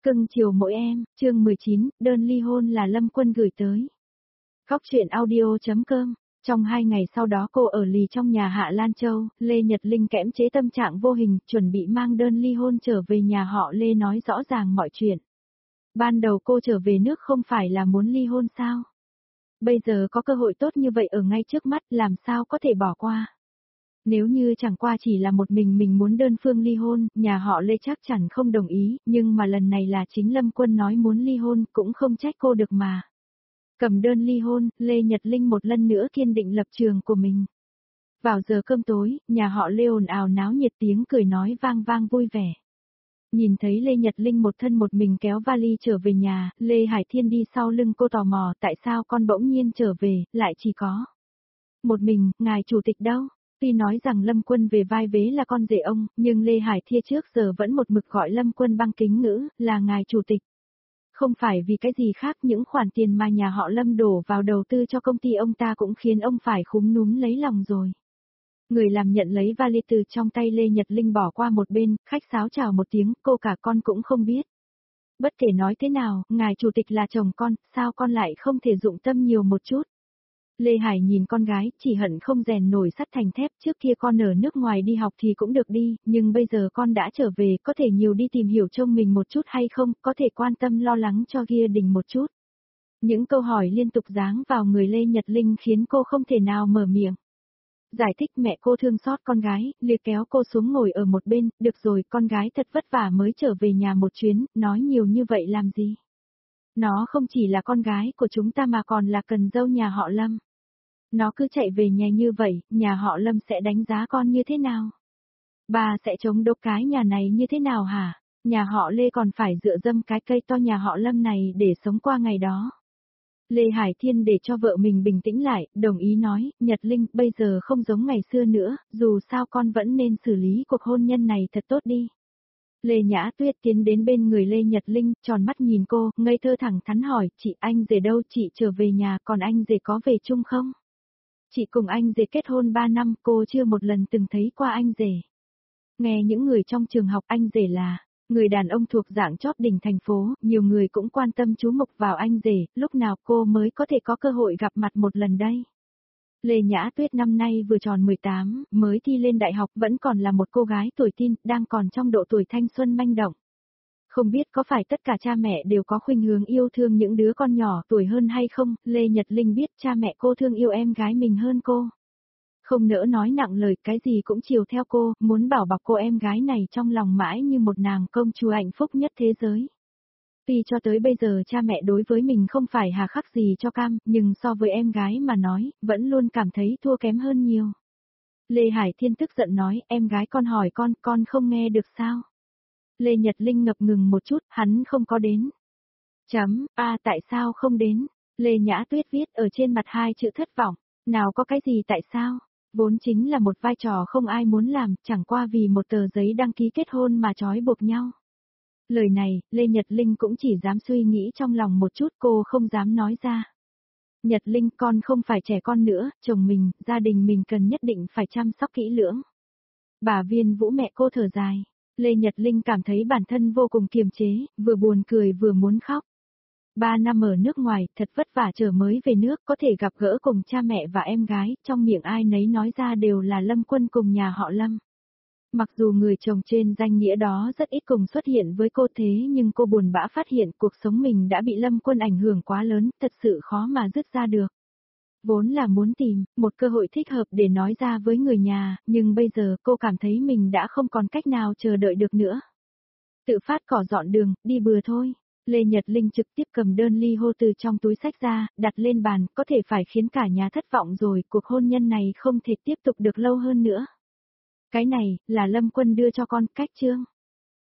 Cưng chiều mỗi em, chương 19, đơn ly hôn là Lâm Quân gửi tới. Góc truyện audio.com. Trong 2 ngày sau đó cô ở lì trong nhà Hạ Lan Châu, Lê Nhật Linh kẽm chế tâm trạng vô hình, chuẩn bị mang đơn ly hôn trở về nhà họ Lê nói rõ ràng mọi chuyện. Ban đầu cô trở về nước không phải là muốn ly hôn sao? Bây giờ có cơ hội tốt như vậy ở ngay trước mắt, làm sao có thể bỏ qua? Nếu như chẳng qua chỉ là một mình muốn đơn phương ly hôn, nhà họ Lê chắc chắn không đồng ý, nhưng mà lần này là chính Lâm Quân nói muốn ly hôn, cũng không trách cô được mà. Cầm đơn ly hôn, Lê Nhật Linh một lần nữa kiên định lập trường của mình. Vào giờ cơm tối, nhà họ Lê ồn ào náo nhiệt, tiếng cười nói vang vang vui vẻ. Nhìn thấy Lê Nhật Linh một thân một mình kéo vali trở về nhà, Lê Hải Thiên đi sau lưng cô tò mò tại sao con bỗng nhiên trở về, lại chỉ có một mình, ngài chủ tịch đâu? Tuy nói rằng Lâm Quân về vai vế là con rể ông, nhưng Lê Hải Thiên trước giờ vẫn một mực gọi Lâm Quân bằng kính ngữ, là ngài chủ tịch. Không phải vì cái gì khác, những khoản tiền mà nhà họ Lâm đổ vào đầu tư cho công ty ông ta cũng khiến ông phải khúm núm lấy lòng rồi. Người làm nhận lấy vali từ trong tay Lê Nhật Linh bỏ qua một bên, khách sáo chào một tiếng, cô cả con cũng không biết. Bất kể nói thế nào, ngài chủ tịch là chồng con, sao con lại không thể dụng tâm nhiều một chút? Lê Hải nhìn con gái, chỉ hận không rèn nổi sắt thành thép, trước kia con ở nước ngoài đi học thì cũng được đi, nhưng bây giờ con đã trở về, có thể nhiều đi tìm hiểu trông mình một chút hay không, có thể quan tâm lo lắng cho gia đình một chút. Những câu hỏi liên tục giáng vào người Lê Nhật Linh khiến cô không thể nào mở miệng. Giải thích mẹ cô thương xót con gái, liếc kéo cô xuống ngồi ở một bên, được rồi, con gái thật vất vả mới trở về nhà một chuyến, nói nhiều như vậy làm gì? Nó không chỉ là con gái của chúng ta mà còn là cần dâu nhà họ Lâm. Nó cứ chạy về nhà như vậy, nhà họ Lâm sẽ đánh giá con như thế nào? Bà sẽ chống đỡ cái nhà này như thế nào hả? Nhà họ Lê còn phải dựa dẫm cái cây to nhà họ Lâm này để sống qua ngày đó. Lê Hải Thiên để cho vợ mình bình tĩnh lại, đồng ý nói, Nhật Linh, bây giờ không giống ngày xưa nữa, dù sao con vẫn nên xử lý cuộc hôn nhân này thật tốt đi. Lê Nhã Tuyết tiến đến bên người Lê Nhật Linh, tròn mắt nhìn cô, ngây thơ thẳng thắn hỏi, chị anh rể đâu, chị trở về nhà, còn anh rể có về chung không? Chị cùng anh rể kết hôn 3 năm, cô chưa một lần từng thấy qua anh rể. Nghe những người trong trường học anh rể là người đàn ông thuộc dạng chóp đỉnh thành phố, nhiều người cũng quan tâm chú mục vào anh rể, lúc nào cô mới có thể có cơ hội gặp mặt một lần đây. Lê Nhã Tuyết năm nay vừa tròn 18, mới thi lên đại học, vẫn còn là một cô gái tuổi teen, đang còn trong độ tuổi thanh xuân manh động. Không biết có phải tất cả cha mẹ đều có khuynh hướng yêu thương những đứa con nhỏ tuổi hơn hay không, Lê Nhật Linh biết cha mẹ cô thương yêu em gái mình hơn cô. Không nỡ nói nặng lời, cái gì cũng chiều theo cô, muốn bảo bọc cô em gái này trong lòng mãi như một nàng công chúa hạnh phúc nhất thế giới. Tuy cho tới bây giờ cha mẹ đối với mình không phải hà khắc gì cho cam, nhưng so với em gái mà nói, vẫn luôn cảm thấy thua kém hơn nhiều. Lê Hải Thiên tức giận nói, em gái con hỏi con không nghe được sao? Lê Nhật Linh ngập ngừng một chút, hắn không có đến. Tại sao không đến? Lê Nhã Tuyết viết ở trên mặt 2 chữ thất vọng. Nào có cái gì tại sao? Vốn chính là một vai trò không ai muốn làm, chẳng qua vì một tờ giấy đăng ký kết hôn mà trói buộc nhau. Lời này, Lê Nhật Linh cũng chỉ dám suy nghĩ trong lòng một chút, cô không dám nói ra. Nhật Linh, con không phải trẻ con nữa, chồng mình, gia đình mình cần nhất định phải chăm sóc kỹ lưỡng. Bà Viên Vũ mẹ cô thở dài. Lê Nhật Linh cảm thấy bản thân vô cùng kiềm chế, vừa buồn cười vừa muốn khóc. 3 năm ở nước ngoài, thật vất vả trở mới về nước, có thể gặp gỡ cùng cha mẹ và em gái, trong miệng ai nấy nói ra đều là Lâm Quân cùng nhà họ Lâm. Mặc dù người chồng trên danh nghĩa đó rất ít cùng xuất hiện với cô thế nhưng cô buồn bã phát hiện cuộc sống mình đã bị Lâm Quân ảnh hưởng quá lớn, thật sự khó mà dứt ra được. Vốn là muốn tìm một cơ hội thích hợp để nói ra với người nhà, nhưng bây giờ cô cảm thấy mình đã không còn cách nào chờ đợi được nữa. Tự phát cỏ dọn đường, đi bừa thôi. Lê Nhật Linh trực tiếp cầm đơn ly hôn từ trong túi xách ra, đặt lên bàn, có thể phải khiến cả nhà thất vọng rồi, cuộc hôn nhân này không thể tiếp tục được lâu hơn nữa. Cái này, là Lâm Quân đưa cho con, cách chương.